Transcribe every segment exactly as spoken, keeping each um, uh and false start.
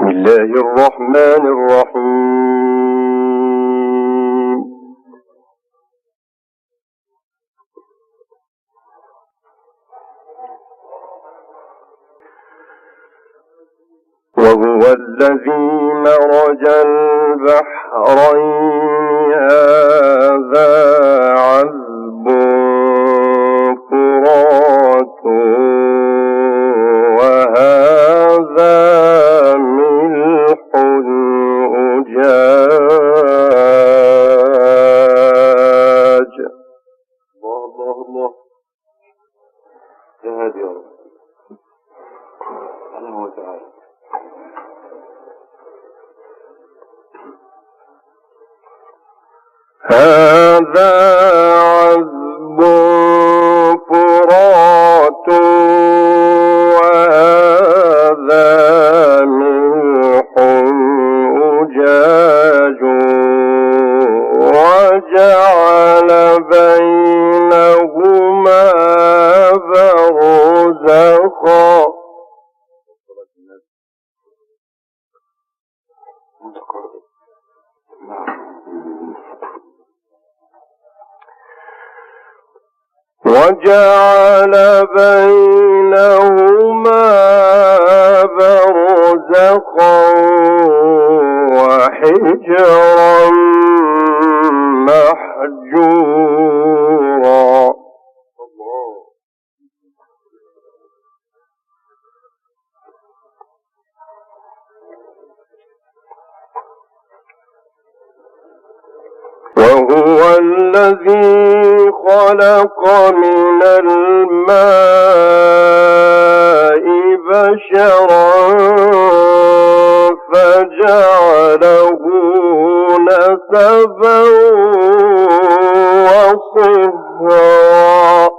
بسم الله الرحمن الرحيم. وهو الذي مرج البحرين هذا عذب فرات وهذا ملح أجاج. الله الله الله يا هادي يا رب سبحانه وتعالى. هذا عذب فرات وهذا ملح أجاج وجعل بينهما برزخا. وجعل بينهما برزخا وحجرا محجورا. وهو الذي خلق من الماء بشرا فجعله نسبا وصهرا.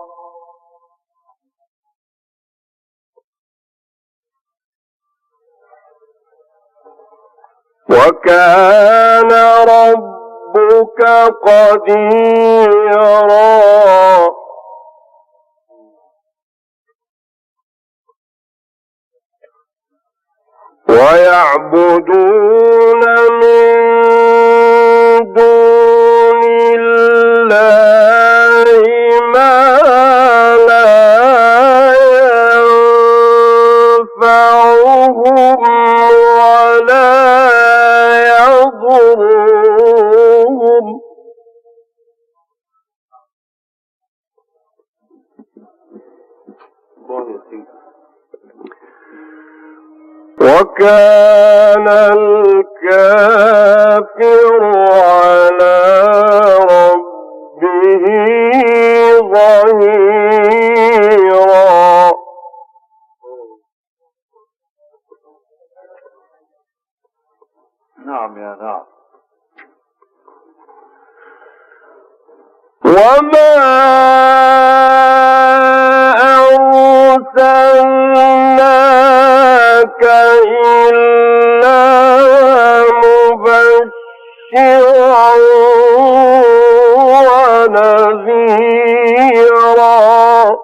وكان ربك قديرا. ويعبدون من دون الله ما لا ينفعهم ولا يضرهم. وكان الكافر على ربه ظهيرا. نعم يا نعم. وما أرسلناك إلا مبشرا ونذيرا.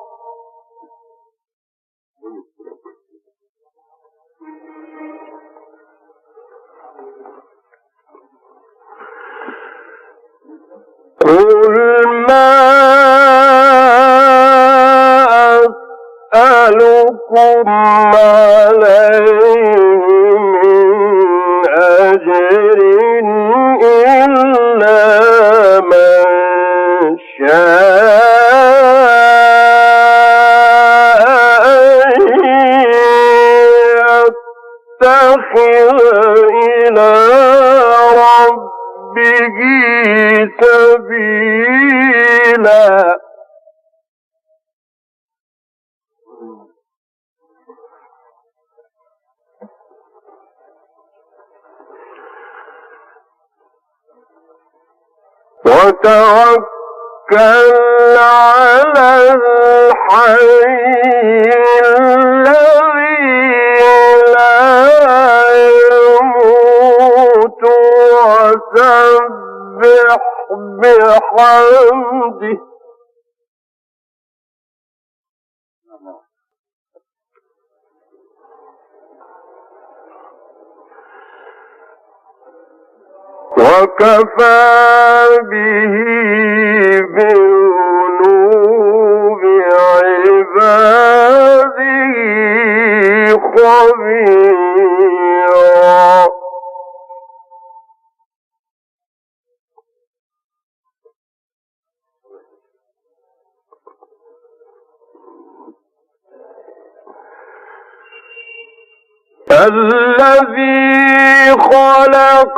قل ما أسألكم عليه من أجر إلا من شاء يتخذ إلى ربه سبيلا. وتوكل على الحي الذي لا يموت وسبح بحمده. وكفى به بذنوب عباده خبيرا. الذي خلق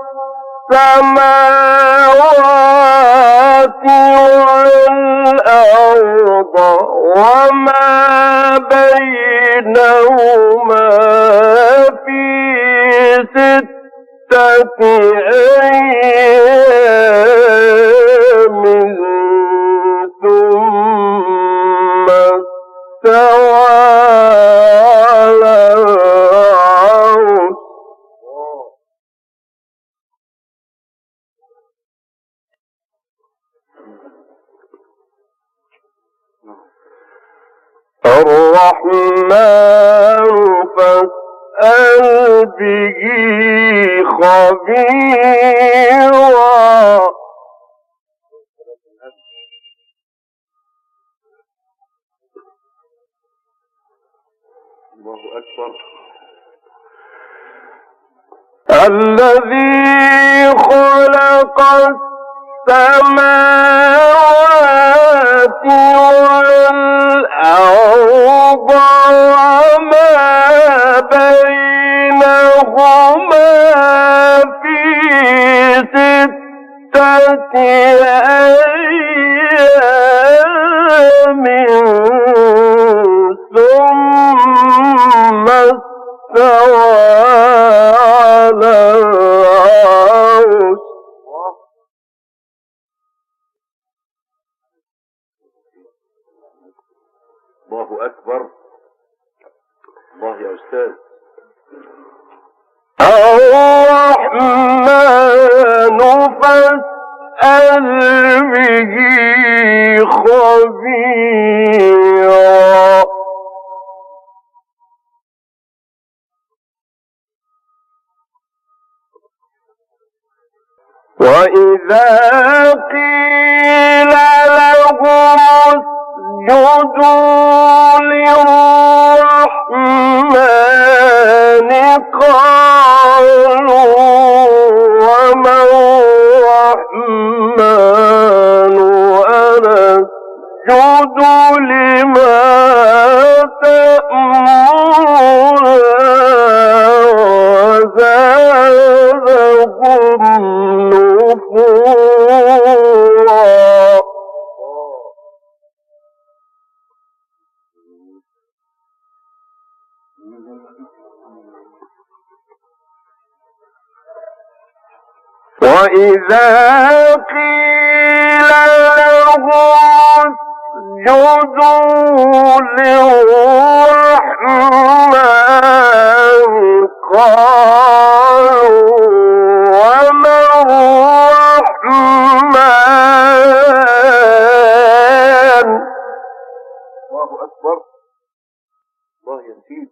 السماوات والأرض وما بينهما في ستة أيام ثم استوى على العرش. الرحمن فاسأل به خبيرا. الله أكبر. الذي خلق السماوات والأرض وما بينهما في ستة أيام ثم استوى على العرش. الله أكبر. الله يا أستاذ. الرحمن فاسأل به خبيرا. وإذا قيل لهم اسجدوا للرحمن قالوا وما الرحمن أنسجد لما تأمرنا وزادهم نفورا. وإذا قيل لهم اسجدوا للرحمن قالوا وما الرحمن. الله أكبر. الله يزيد.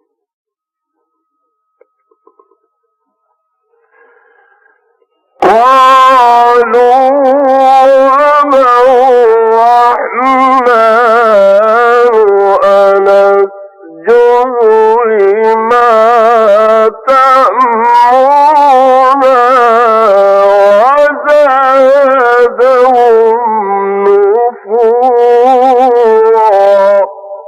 قالوا وما الرحمن أنسجد لما تأمرنا وزادهم نفورا.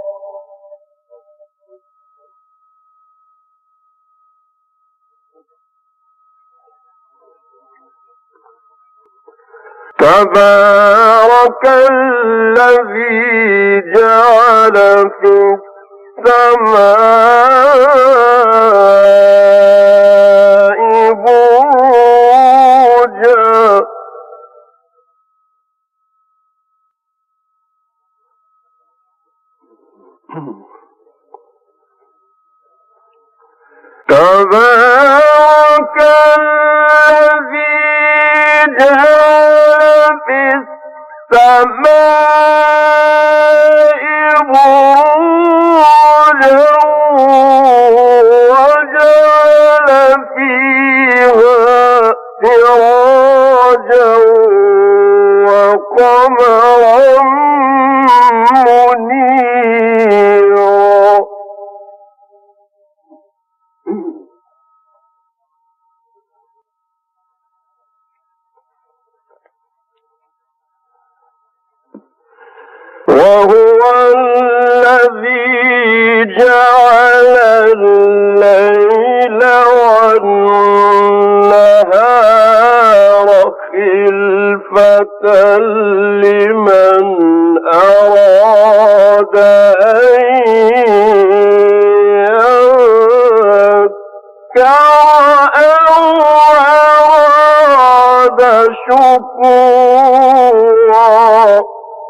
تبارك الذي جعل في السماء بروجا تبارك الذي جعل في السماء بروجا وجعل فيها سراجا قمرا منيرا وهو الذي جعل الليل والنهار خلفة لمن أراد أن يذكر أو أراد شكورا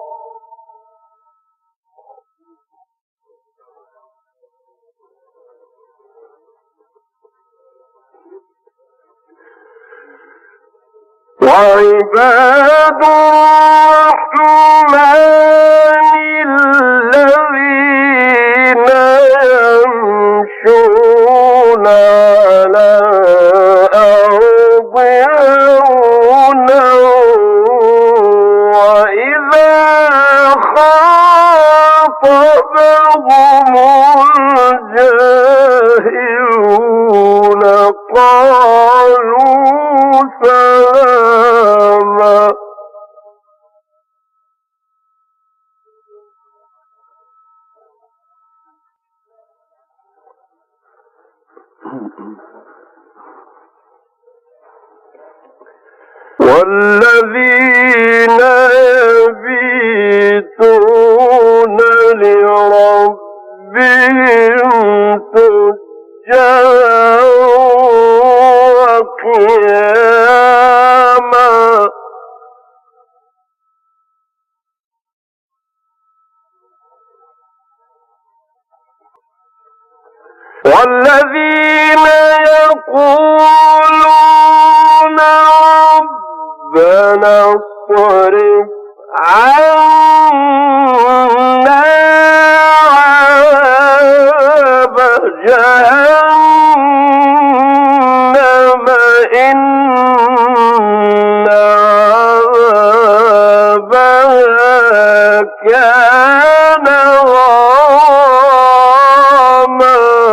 وعباد الرحمن الذين يمشون على الأرض هونا وإذا خاطبهم الجاهلون قالوا سلاما والذين يبيتون لربهم سجدا وقياما والذين يقولون ربنا اصرف عنا عذاب جهنم إن عذابها كان غراما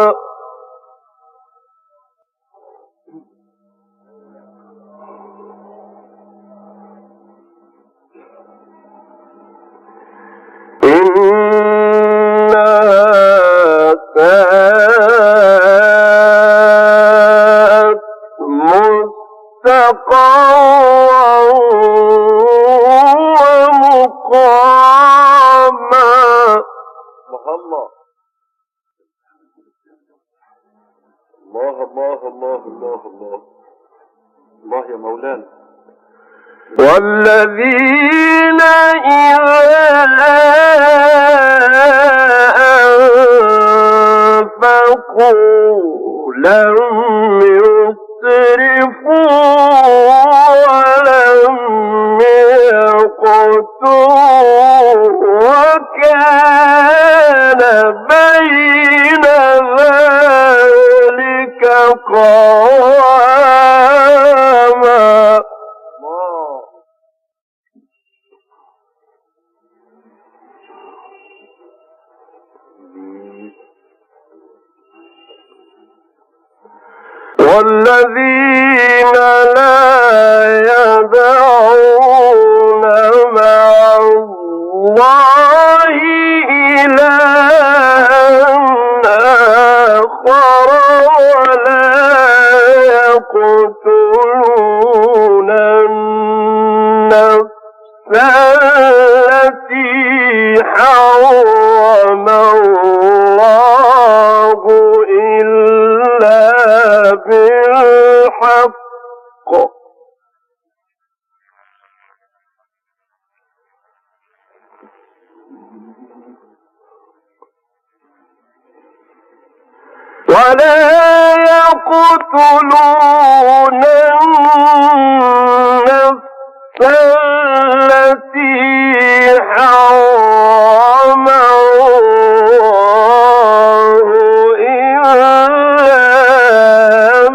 إنها ساءت مستقرا ومقاما. الله الله الله الله الله الله الله يا مولانا. والذين إذا أنفقوا لم يسرفوا ولم يقتروا وكان بين ذلك قواما. والذين لا يدعون مع الله إلها آخر ولا يقتلون النفس التي حرم الله إلا بالحق ولا يقتلون النفس التي حرم الله إلا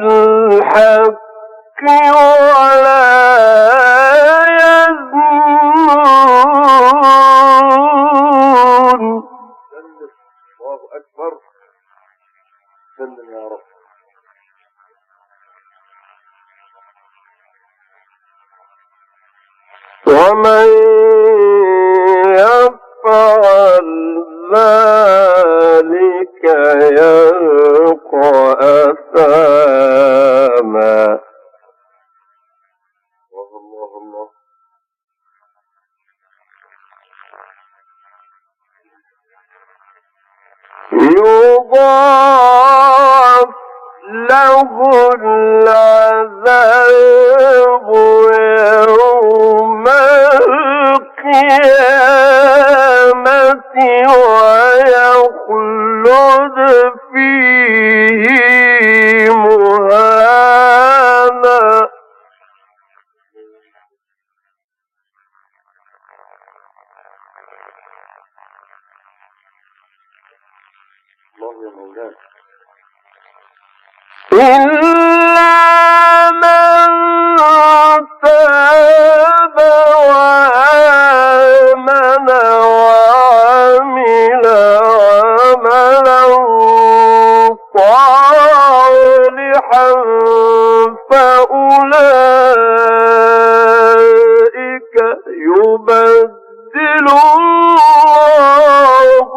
بالحق ولا يزنون ذلك يلقى أثاما. الله الله يضاعف له العذاب يوم القيامة ويخلد فيه مهانا. إلا من تاب وآمن وعمل عملا صالحا فأولئك يبدل الله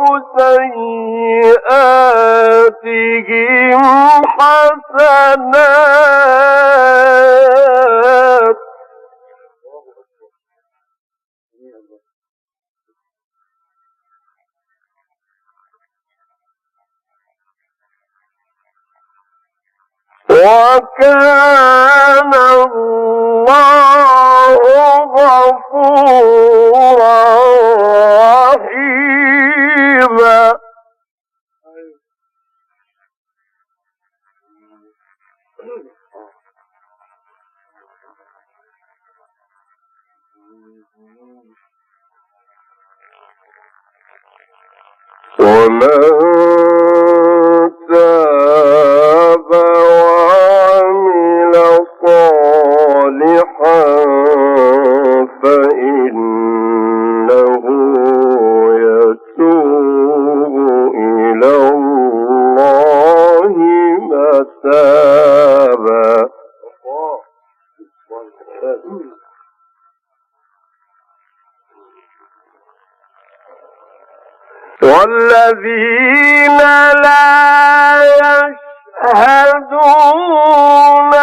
سيئاتهم حسنات. وكان الله غفورا رحيما. ومن تاب وعمل صالحا فإنه يتوب إلى الله متابا. والذين لا يشهدون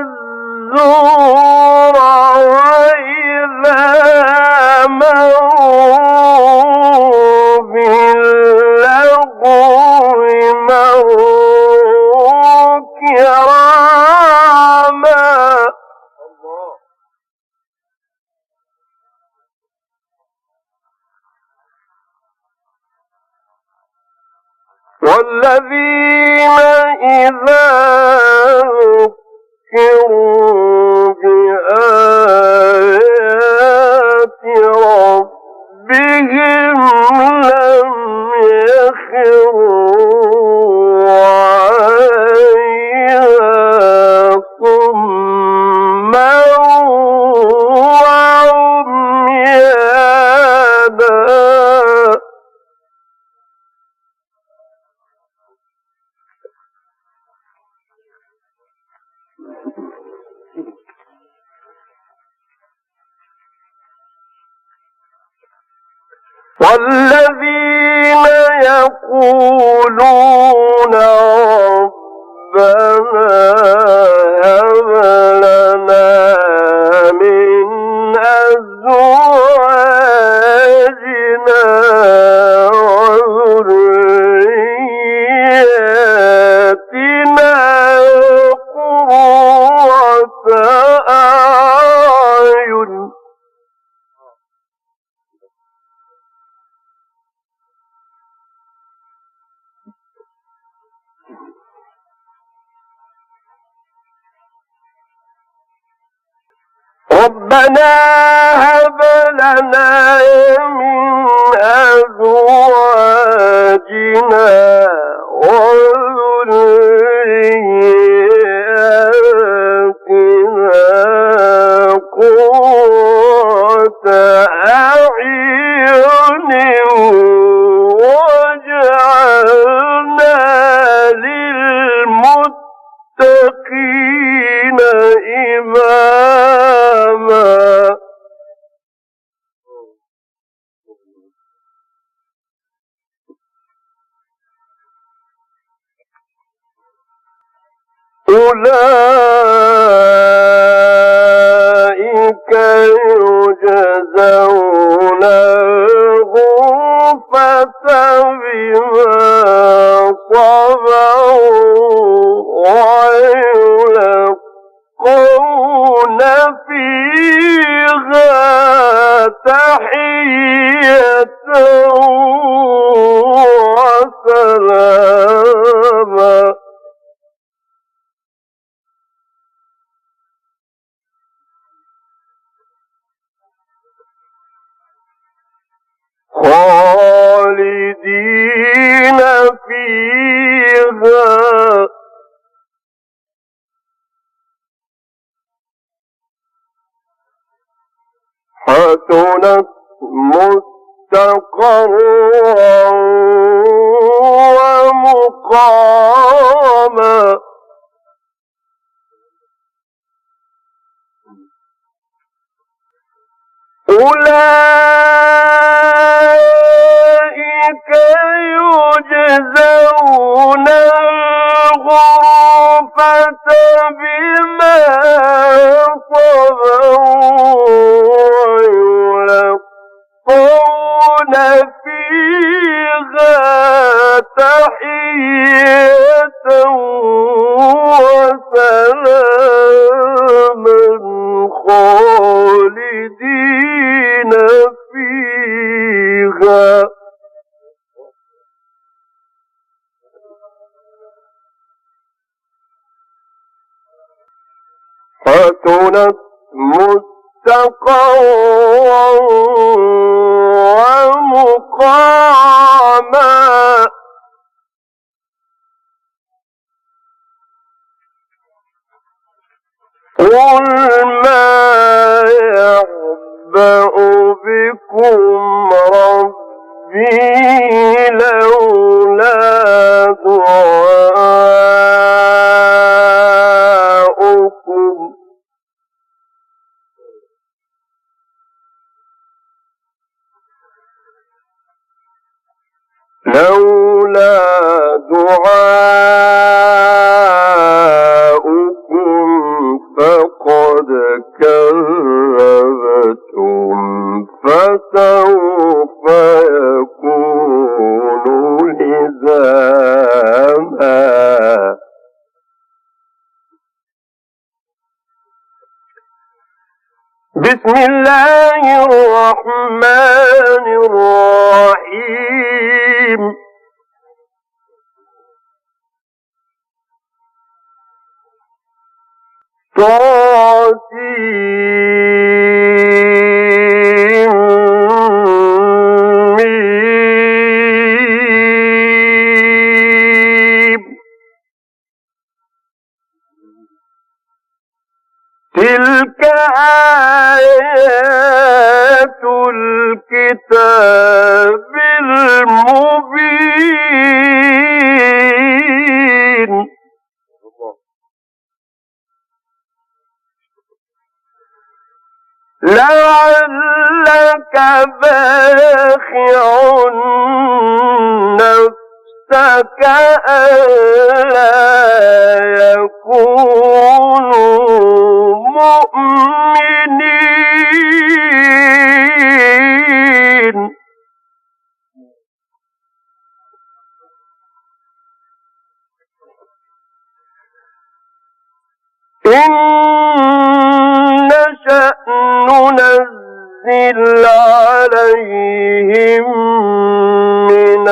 الزور وإذا مروا باللغو مروا كراما. والذين إذا ذكروا بآيات ربهم لم يخروا عليها صما وعميانا. والذين يقولون ربنا هب لنا من أزواجنا وذرياتنا قرة أعين. ربنا هب لنا من أزواجنا وذرياتنا قرة أعين واجعلنا للمتقين إماما. أولئك يجزون الغرفة بما صبروا ويلقون فيها تحية وسلاما. خالدين فيها حسنت مستقرا ومقاما. أولئك يجزون الغرفة بما صبروا ويلقون فيها تحية وسلاما خالدين فيها حسنت مستقرا ومقاما. قل ما يعبأ بكم ربي لولا دعاؤكم لولا دعاؤكم فقد كذبتم فسوف يكون لزاما. بسم الله الرحمن الرحيم. طاسيم تلك آيات الكتاب المبين. لعلك باخع نفسك ألا يكونوا مؤمنين. إن نشأ ننزل عليهم من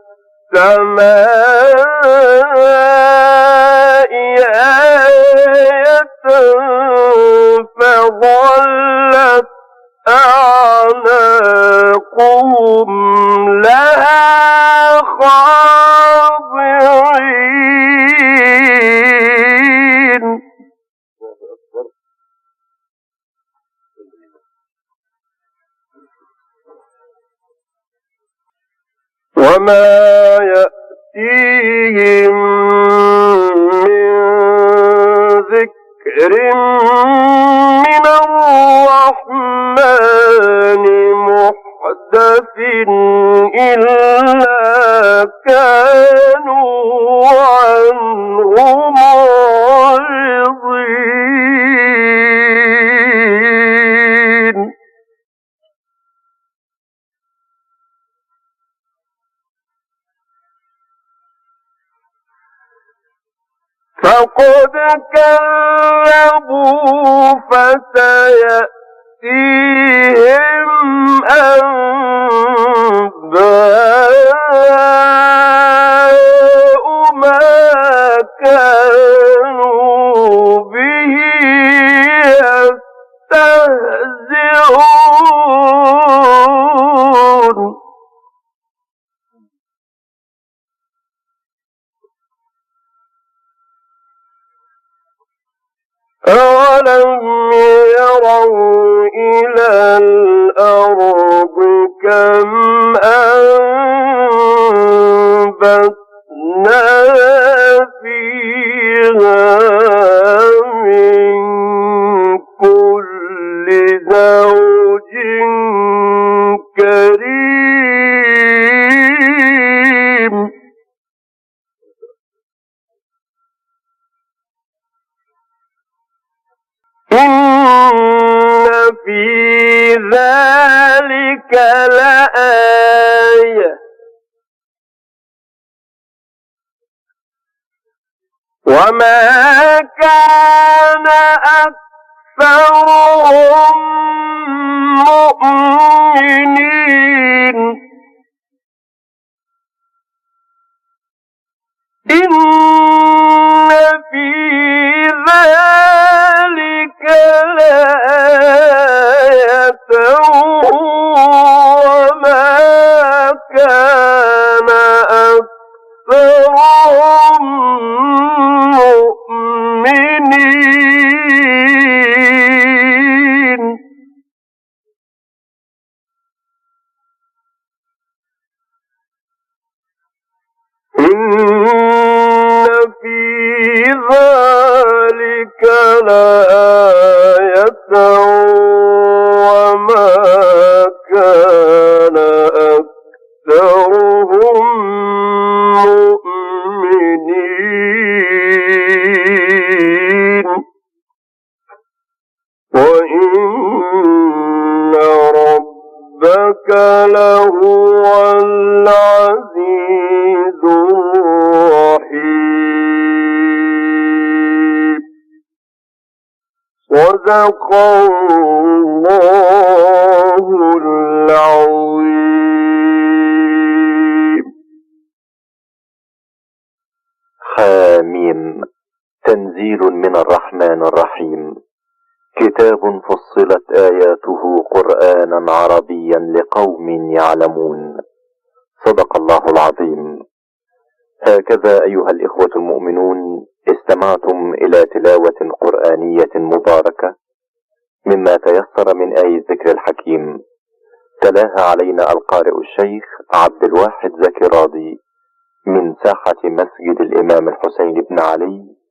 السماء آية فظلت أعناقهم لها خاضعين. وما يأتيهم من ذكر من الرحمن محدث إلا كانوا عنه معرضين. فقد كذبوا فسيأتيهم أنباء ما كانوا به يستهزئون أولم يروا إلى الأرض كم أنبتنا فيها من كل زوج كريم إن في ذلك لآية وما كان أكثرهم مؤمنين إن في ذلك لآية وما كان أكثرهم مؤمنين إن في ذلك لآية وما كان أكثرهم مؤمنين وإن ربك لهو العزيز الرحيم صدق الله العظيم. حاميم. تنزيل من الرحمن الرحيم، كتاب فصلت آياته قرآنا عربيا لقوم يعلمون. صدق الله العظيم. هكذا أيها الإخوة المؤمنون استمعتم إلى تلاوة قرآنية مباركة مما تيسر من آي الذكر الحكيم، تلاها علينا القارئ الشيخ عبد الواحد زكي راضي من ساحة مسجد الإمام الحسين بن علي